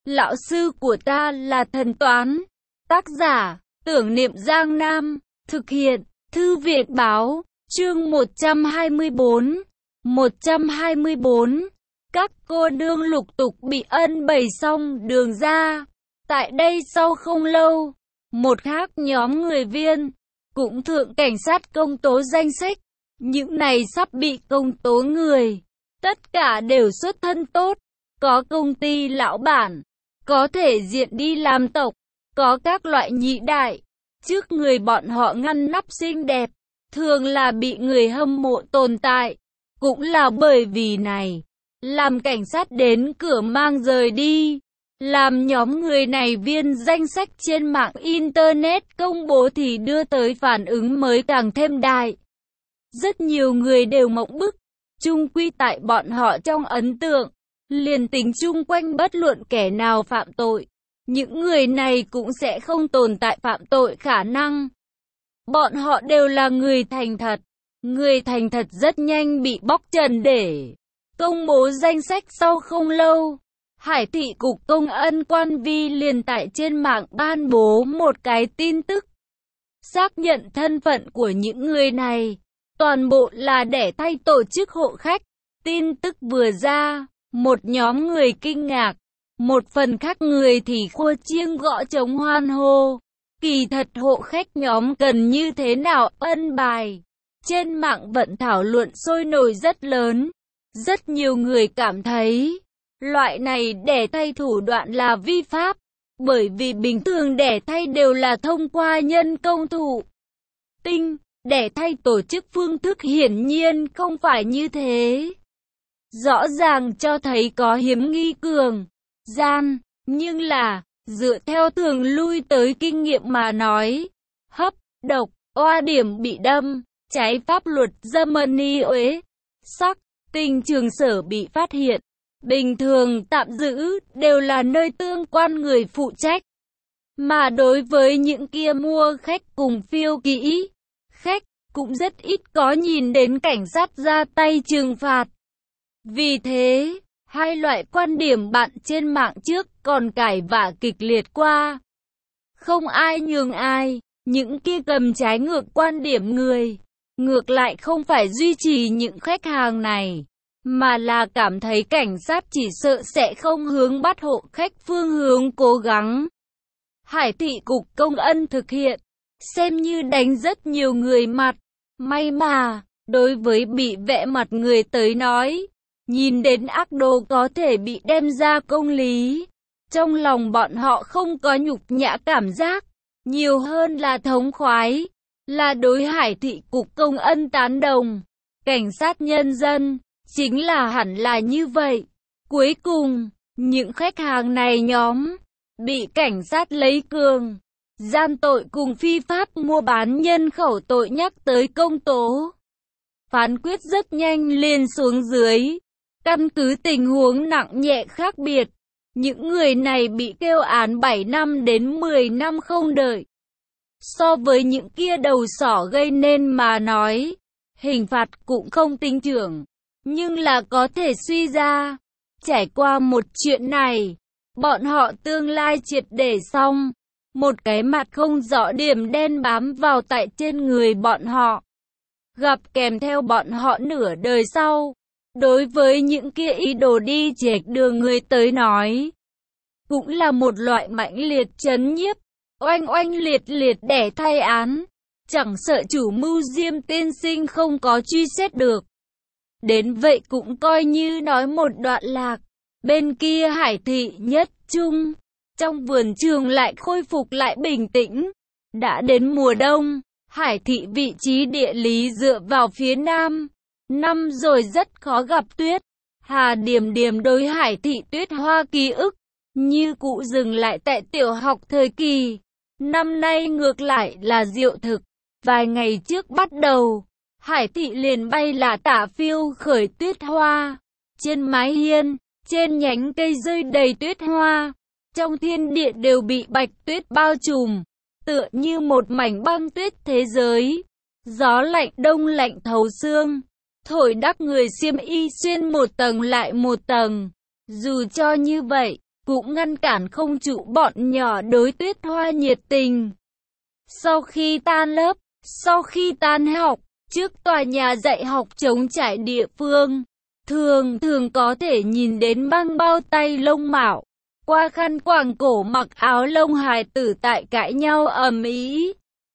Lão sư của ta là thần toán. Tác giả, Tưởng Niệm Giang Nam. Thực hiện, Thư viện Báo. Chương 124. 124. Các cô nương lục tục bị ân bày xong đường ra. Tại đây sau không lâu, một khác nhóm người viên cũng thượng cảnh sát công tố danh sách. Những này sắp bị công tố người, tất cả đều xuất thân tốt, có công ty lão bản, có thể diện đi làm tộc, có các loại nhị đại. Trước người bọn họ ngăn nắp xinh đẹp, thường là bị người hâm mộ tồn tại. Cũng là bởi vì này, làm cảnh sát đến cửa mang rời đi. Làm nhóm người này viên danh sách trên mạng Internet công bố thì đưa tới phản ứng mới càng thêm đại. Rất nhiều người đều mộng bức, chung quy tại bọn họ trong ấn tượng, liền tính chung quanh bất luận kẻ nào phạm tội, những người này cũng sẽ không tồn tại phạm tội khả năng. Bọn họ đều là người thành thật rất nhanh bị bóc trần để công bố danh sách sau không lâu. Hải thị cục công ân quan vi liền tại trên mạng ban bố một cái tin tức, xác nhận thân phận của những người này, toàn bộ là để thay tổ chức hộ khách. Tin tức vừa ra, một nhóm người kinh ngạc, một phần khác người thì khua chiêng gõ trống hoan hô. Kỳ thật hộ khách nhóm cần như thế nào ân bài? Trên mạng vẫn thảo luận sôi nổi rất lớn. Rất nhiều người cảm thấy loại này đẻ thay thủ đoạn là vi pháp, bởi vì bình thường đẻ thay đều là thông qua nhân công thụ tinh, đẻ thay tổ chức phương thức hiển nhiên không phải như thế. Rõ ràng cho thấy có hiếm nghi cường gian, nhưng là, dựa theo thường lui tới kinh nghiệm mà nói, hấp, độc, oa điểm bị đâm, trái pháp luật Germany uế, sắc, tình trường sở bị phát hiện, bình thường tạm giữ đều là nơi tương quan người phụ trách. Mà đối với những kia mua khách cùng phiêu kỹ, khách cũng rất ít có nhìn đến cảnh sát ra tay trừng phạt. Vì thế, hai loại quan điểm bạn trên mạng trước còn cãi vã kịch liệt qua. Không ai nhường ai, những kia cầm trái ngược quan điểm người, ngược lại không phải duy trì những khách hàng này, mà là cảm thấy cảnh sát chỉ sợ sẽ không hướng bắt hộ khách phương hướng cố gắng. Hải thị cục công ân thực hiện, xem như đánh rất nhiều người mặt. May mà, đối với bị vẽ mặt người tới nói, nhìn đến ác đồ có thể bị đem ra công lý, trong lòng bọn họ không có nhục nhã cảm giác, nhiều hơn là thống khoái, là đối Hải thị cục công ân tán đồng. Cảnh sát nhân dân, chính là hẳn là như vậy. Cuối cùng, những khách hàng này nhóm, bị cảnh sát lấy cường, gian tội cùng phi pháp mua bán nhân khẩu tội nhắc tới công tố. Phán quyết rất nhanh liền xuống dưới. Căn cứ tình huống nặng nhẹ khác biệt, những người này bị kêu án 7 năm đến 10 năm không đợi. So với những kia đầu sỏ gây nên mà nói, hình phạt cũng không tinh trưởng, nhưng là có thể suy ra. Trải qua một chuyện này, bọn họ tương lai triệt để xong. Một cái mặt không rõ điểm đen bám vào tại trên người bọn họ, gặp kèm theo bọn họ nửa đời sau. Đối với những kia ý đồ đi chệch đường người tới nói, cũng là một loại mãnh liệt trấn nhiếp, oanh oanh liệt liệt đẻ thay án, chẳng sợ chủ mưu Diêm tiên sinh không có truy xét được. Đến vậy cũng coi như nói một đoạn lạc. Bên kia Hải thị nhất trung, trong vườn trường lại khôi phục lại bình tĩnh. Đã đến mùa đông, Hải thị vị trí địa lý dựa vào phía nam. Năm rồi rất khó gặp tuyết. Hà Điểm Điểm đối Hải thị tuyết hoa ký ức, như cụ dừng lại tại tiểu học thời kỳ. Năm nay ngược lại là diệu thực. Vài ngày trước bắt đầu, Hải thị liền bay là tả phiêu khởi tuyết hoa. Trên mái hiên, trên nhánh cây rơi đầy tuyết hoa. Trong thiên địa đều bị bạch tuyết bao trùm, tựa như một mảnh băng tuyết thế giới. Gió lạnh đông lạnh thấu xương, thổi đắp người xiêm y xuyên một tầng lại một tầng. Dù cho như vậy, cũng ngăn cản không trụ bọn nhỏ đối Tuyết Hoa nhiệt tình. Sau khi tan lớp, sau khi tan học, trước tòa nhà dạy học trống trải địa phương, thường có thể nhìn đến băng bao tay lông mạo, qua khăn quàng cổ mặc áo lông hài tử tại cãi nhau ầm ĩ.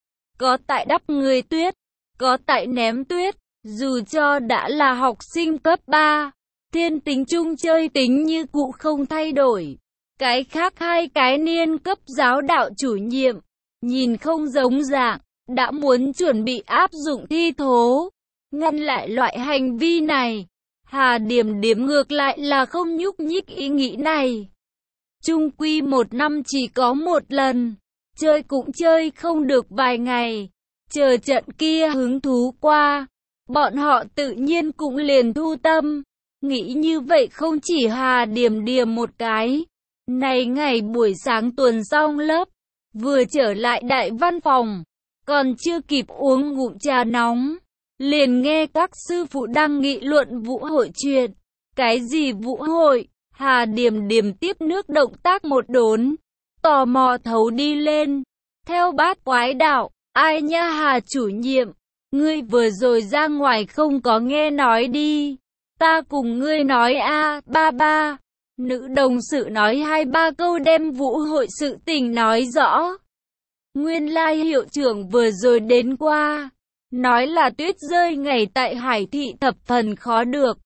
Có tại đắp người tuyết, có tại ném tuyết, dù cho đã là học sinh cấp 3, thiên tính chung chơi tính như cũ không thay đổi. Cái khác hai cái niên cấp giáo đạo chủ nhiệm, nhìn không giống dạng, đã muốn chuẩn bị áp dụng thi thố. Ngăn lại loại hành vi này, Hà Điểm Điểm ngược lại là không nhúc nhích ý nghĩ này. Chung quy một năm chỉ có một lần, chơi cũng chơi không được vài ngày, chờ trận kia hứng thú qua, bọn họ tự nhiên cũng liền thu tâm. Nghĩ như vậy không chỉ Hà Điểm Điểm một cái. Này ngày buổi sáng tuần xong lớp, vừa trở lại đại văn phòng, còn chưa kịp uống ngụm trà nóng, liền nghe các sư phụ đang nghị luận vũ hội chuyện. Cái gì vũ hội? Hà Điểm Điểm tiếp nước động tác một đốn, tò mò thấu đi lên. Theo bát quái đạo, ai nha Hà chủ nhiệm, ngươi vừa rồi ra ngoài không có nghe nói đi. Ta cùng ngươi nói a, ba ba. Nữ đồng sự nói 2-3 câu đem vũ hội sự tình nói rõ. Nguyên lai hiệu trưởng vừa rồi đến qua, nói là tuyết rơi ngày tại Hải Thị thập phần khó được.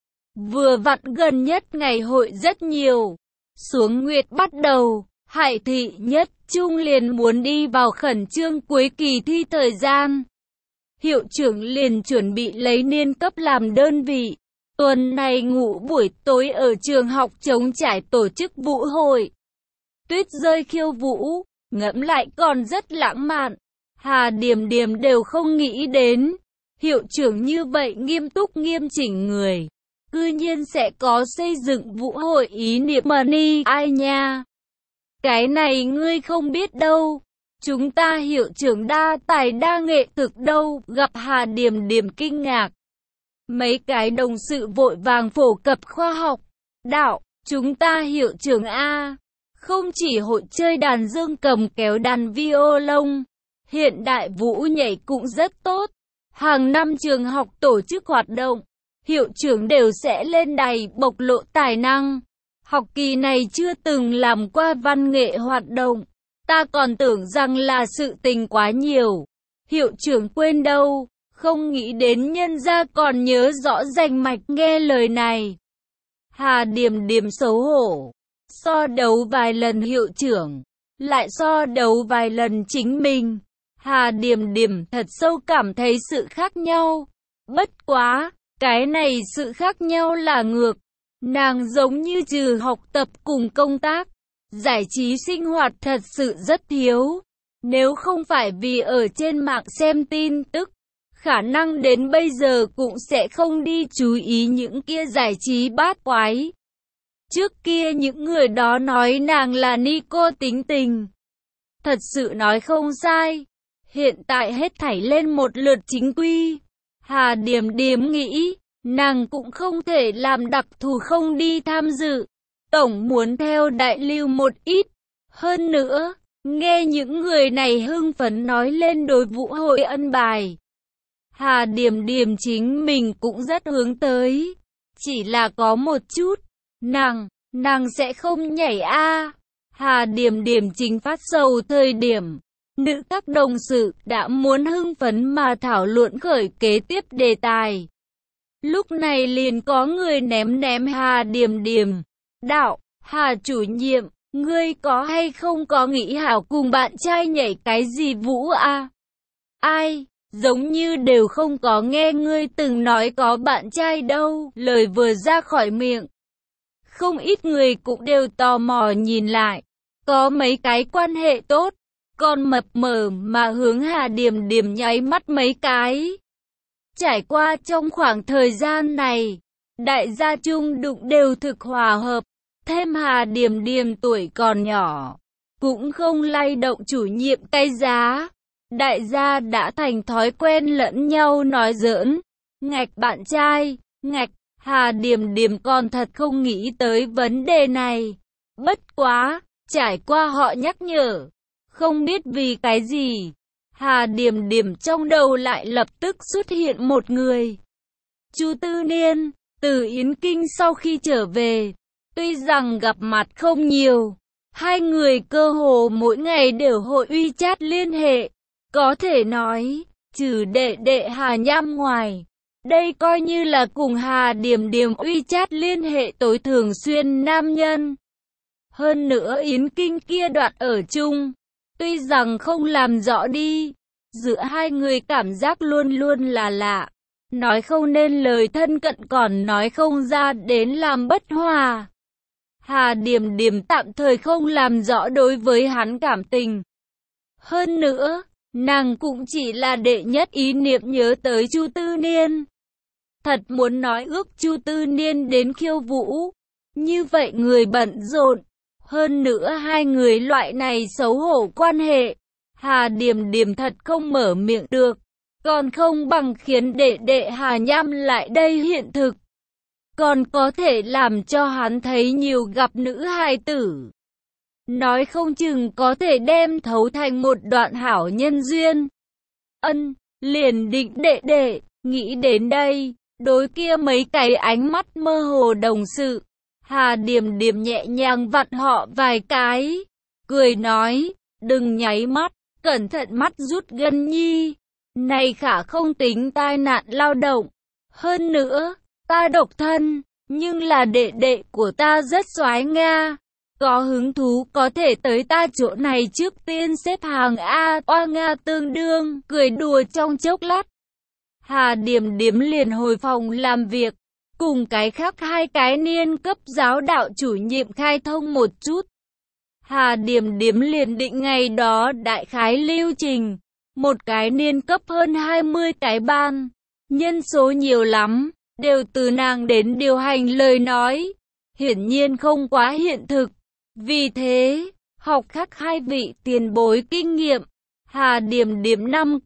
Vừa vặn gần nhất ngày hội rất nhiều, xuống nguyệt bắt đầu, Hải Thị nhất trung liền muốn đi vào khẩn trương cuối kỳ thi thời gian. Hiệu trưởng liền chuẩn bị lấy niên cấp làm đơn vị. Tuần này ngủ buổi tối ở trường học trống trải tổ chức vũ hội. Tuyết rơi khiêu vũ, ngẫm lại còn rất lãng mạn. Hà Điểm Điểm đều không nghĩ đến, hiệu trưởng như vậy nghiêm túc nghiêm chỉnh người, cư nhiên sẽ có xây dựng vũ hội ý niệm mà ni ai nha. Cái này ngươi không biết đâu, chúng ta hiệu trưởng đa tài đa nghệ thực đâu. Gặp Hà Điểm Điểm kinh ngạc, mấy cái đồng sự vội vàng phổ cập khoa học. Đạo, chúng ta hiệu trưởng A, không chỉ hội chơi đàn dương cầm kéo đàn violon, hiện đại vũ nhảy cũng rất tốt. Hàng năm trường học tổ chức hoạt động, hiệu trưởng đều sẽ lên đài bộc lộ tài năng. Học kỳ này chưa từng làm qua văn nghệ hoạt động, ta còn tưởng rằng là sự tình quá nhiều. Hiệu trưởng quên đâu, không nghĩ đến nhân gia còn nhớ rõ rành mạch. Nghe lời này, Hà Điểm Điểm xấu hổ, so đấu vài lần hiệu trưởng, lại so đấu vài lần chính mình. Hà Điểm Điểm thật sâu cảm thấy sự khác nhau. Bất quá, cái này sự khác nhau là ngược. Nàng giống như trừ học tập cùng công tác, giải trí sinh hoạt thật sự rất thiếu. Nếu không phải vì ở trên mạng xem tin tức, khả năng đến bây giờ cũng sẽ không đi chú ý những kia giải trí bát quái. Trước kia những người đó nói nàng là Nico tính tình, thật sự nói không sai. Hiện tại hết thảy lên một lượt chính quy, Hà Điểm Điểm nghĩ, nàng cũng không thể làm đặc thù không đi tham dự. Tổng muốn theo đại lưu một ít. Hơn nữa, nghe những người này hưng phấn nói lên đối vũ hội ân bài, Hà Điểm Điểm chính mình cũng rất hướng tới. Chỉ là có một chút, nàng sẽ không nhảy a. Hà Điểm Điểm chính phát sầu thời điểm, nữ các đồng sự đã muốn hưng phấn mà thảo luận khởi kế tiếp đề tài. Lúc này liền có người ném Hà Điểm Điểm. Đạo, Hà chủ nhiệm, ngươi có hay không có nghĩ hảo cùng bạn trai nhảy cái gì vũ a? Ai, giống như đều không có nghe ngươi từng nói có bạn trai đâu. Lời vừa ra khỏi miệng, không ít người cũng đều tò mò nhìn lại. Có mấy cái quan hệ tốt, còn mập mờ mà hướng Hà Điểm Điểm nháy mắt mấy cái. Trải qua trong khoảng thời gian này, đại gia chung đụng đều thực hòa hợp. Thêm Hà Điểm Điểm tuổi còn nhỏ, cũng không lay động chủ nhiệm cái giá. Đại gia đã thành thói quen lẫn nhau nói giỡn. Ngạch bạn trai, ngạch, Hà Điểm Điểm còn thật không nghĩ tới vấn đề này. Bất quá, trải qua họ nhắc nhở, không biết vì cái gì, Hà Điểm Điểm trong đầu lại lập tức xuất hiện một người. Chu Tư Niên, từ Yến Kinh sau khi trở về, tuy rằng gặp mặt không nhiều, hai người cơ hồ mỗi ngày đều hội WeChat liên hệ, có thể nói, trừ đệ đệ Hà Nham ngoài, đây coi như là cùng Hà Điểm Điểm WeChat liên hệ tối thường xuyên nam nhân. Hơn nữa Yến Kinh kia đoạn ở chung, tuy rằng không làm rõ đi, giữa hai người cảm giác luôn luôn là lạ, nói không nên lời thân cận còn nói không ra đến làm bất hòa. Hà Điểm Điểm tạm thời không làm rõ đối với hắn cảm tình. Hơn nữa, nàng cũng chỉ là đệ nhất ý niệm nhớ tới Chu Tư Niên. Thật muốn nói ước Chu Tư Niên đến khiêu vũ, như vậy người bận rộn. Hơn nữa hai người loại này xấu hổ quan hệ, Hà Điểm Điểm thật không mở miệng được, còn không bằng khiến đệ đệ Hà Nham lại đây hiện thực. Còn có thể làm cho hắn thấy nhiều gặp nữ hài tử. Nói không chừng có thể đem thấu thành một đoạn hảo nhân duyên. Liền định đệ đệ, nghĩ đến đây, đối kia mấy cái ánh mắt mơ hồ đồng sự. Hà Điểm Điểm nhẹ nhàng vặn họ vài cái, cười nói, đừng nháy mắt, cẩn thận mắt rút gân nhi. Này khả không tính tai nạn lao động. Hơn nữa, ta độc thân, nhưng là đệ đệ của ta rất soái Nga. Có hứng thú có thể tới ta chỗ này trước tiên xếp hàng A oa Nga tương đương, cười đùa trong chốc lát. Hà Điểm Điểm liền hồi phòng làm việc, cùng cái khác hai cái niên cấp giáo đạo chủ nhiệm khai thông một chút. Hà Điểm Điểm liền định ngày đó đại khái lưu trình, một cái niên cấp hơn 20 cái ban, nhân số nhiều lắm, đều từ nàng đến điều hành lời nói, hiển nhiên không quá hiện thực. Vì thế, học khác hai vị tiền bối kinh nghiệm, Hà Điểm Điểm 5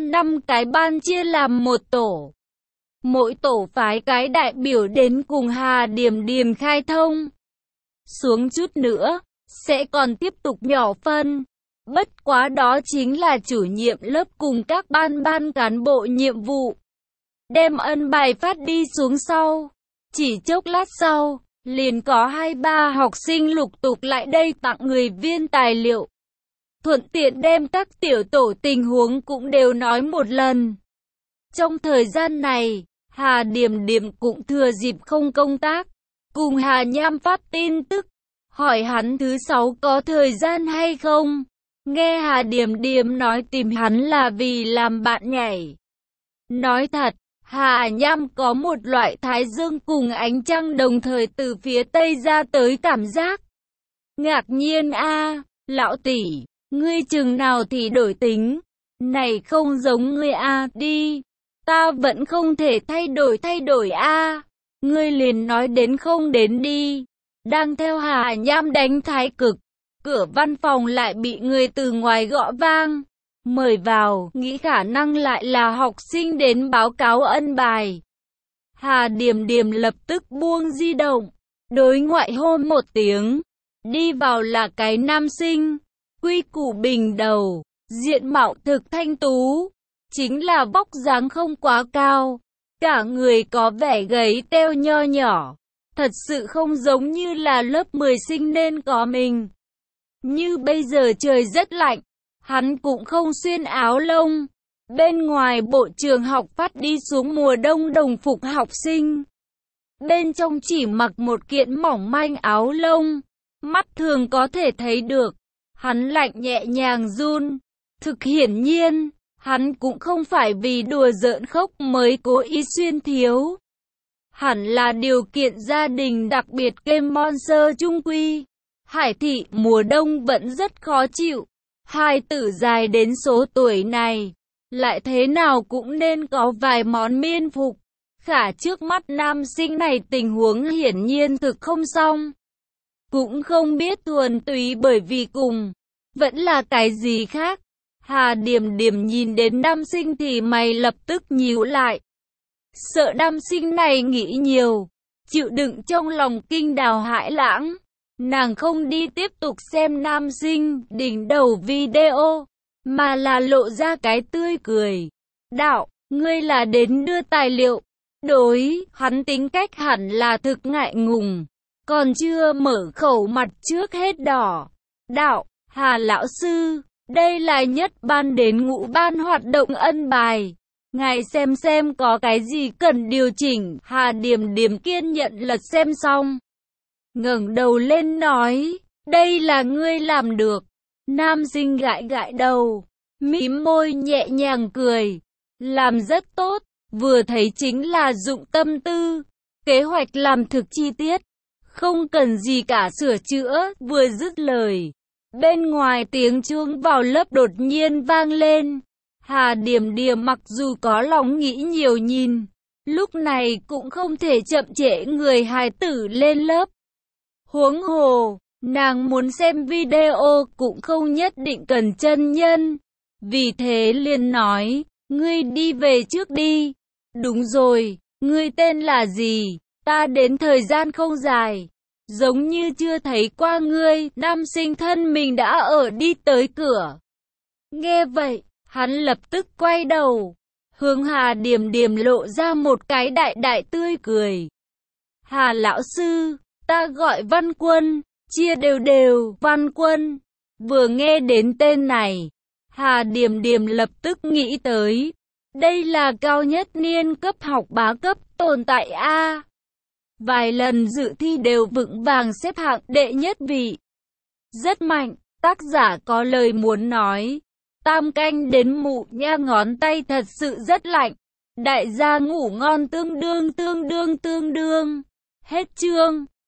cái ban chia làm một tổ. Mỗi tổ phái cái đại biểu đến cùng Hà Điểm Điểm khai thông. Xuống chút nữa, sẽ còn tiếp tục nhỏ phân. Bất quá đó chính là chủ nhiệm lớp cùng các ban cán bộ nhiệm vụ. Đem ân bài phát đi xuống sau. Chỉ chốc lát sau, liền có 2-3 học sinh lục tục lại đây tặng người viên tài liệu. Thuận tiện đem các tiểu tổ tình huống cũng đều nói một lần. Trong thời gian này, Hà Điểm Điểm cũng thừa dịp không công tác, cùng Hà Nham phát tin tức, hỏi hắn thứ 6 có thời gian hay không. Nghe Hà Điểm Điểm nói tìm hắn là vì làm bạn nhảy. Nói thật, Hà Nham có một loại thái dương cùng ánh trăng đồng thời từ phía tây ra tới cảm giác. Ngạc nhiên a, lão tỷ, ngươi chừng nào thì đổi tính, này không giống ngươi a đi, ta vẫn không thể thay đổi a, ngươi liền nói đến không đến đi. Đang theo Hà Nham đánh thái cực, cửa văn phòng lại bị người từ ngoài gõ vang. Mời vào, nghĩ khả năng lại là học sinh đến báo cáo ân bài. Hà Điểm Điểm lập tức buông di động, đối ngoại hô một tiếng. Đi vào là cái nam sinh, quy củ bình đầu, diện mạo thực thanh tú, chính là vóc dáng không quá cao, cả người có vẻ gầy teo nho nhỏ, thật sự không giống như là lớp 10 sinh nên có mình. Như bây giờ trời rất lạnh, hắn cũng không xuyên áo lông. Bên ngoài bộ trường học phát đi xuống mùa đông đồng phục học sinh. Bên trong chỉ mặc một kiện mỏng manh áo lông. Mắt thường có thể thấy được. Hắn lạnh nhẹ nhàng run. Thực hiển nhiên, hắn cũng không phải vì đùa giỡn khóc mới cố ý xuyên thiếu. Hẳn là điều kiện gia đình đặc biệt kem Monster trung quy. Hải thị mùa đông vẫn rất khó chịu. Hai tử dài đến số tuổi này, lại thế nào cũng nên có vài món miên phục. Khả trước mắt nam sinh này tình huống hiển nhiên thực không xong. Cũng không biết thuần túy bởi vì cùng, vẫn là cái gì khác. Hà Điểm Điểm nhìn đến nam sinh thì mày lập tức nhíu lại. Sợ nam sinh này nghĩ nhiều, chịu đựng trong lòng kinh đào hãi lãng. Nàng không đi tiếp tục xem nam sinh đỉnh đầu video, mà là lộ ra cái tươi cười. Đạo, ngươi là đến đưa tài liệu. Đối, hắn tính cách hẳn là thực ngại ngùng, còn chưa mở khẩu mặt trước hết đỏ. Đạo, Hà lão sư, đây là nhất ban đến ngũ ban hoạt động ân bài. Ngài xem có cái gì cần điều chỉnh. Hà Điềm Điềm kiên nhận lật xem xong, ngẩng đầu lên nói, đây là ngươi làm được. Nam sinh gãi gãi đầu, mím môi nhẹ nhàng cười, làm rất tốt, vừa thấy chính là dụng tâm tư, kế hoạch làm thực chi tiết, không cần gì cả sửa chữa. Vừa dứt lời, bên ngoài tiếng chuông vào lớp đột nhiên vang lên. Hà Điềm Điềm mặc dù có lòng nghĩ nhiều nhìn, lúc này cũng không thể chậm trễ người hài tử lên lớp. Huống hồ, nàng muốn xem video cũng không nhất định cần chân nhân. Vì thế liền nói, ngươi đi về trước đi. Đúng rồi, ngươi tên là gì? Ta đến thời gian không dài, giống như chưa thấy qua ngươi. Nam sinh thân mình đã ở đi tới cửa. Nghe vậy, hắn lập tức quay đầu, hướng Hà Điềm Điềm lộ ra một cái đại đại tươi cười. Hà lão sư, ta gọi Văn Quân, chia đều đều, Văn Quân. Vừa nghe đến tên này, Hà Điềm Điềm lập tức nghĩ tới, đây là cao nhất niên cấp học bá cấp tồn tại A. Vài lần dự thi đều vững vàng xếp hạng đệ nhất vị. Rất mạnh, tác giả có lời muốn nói. Tam canh đến mụ nha, ngón tay thật sự rất lạnh. Đại gia ngủ ngon tương đương. Hết chương.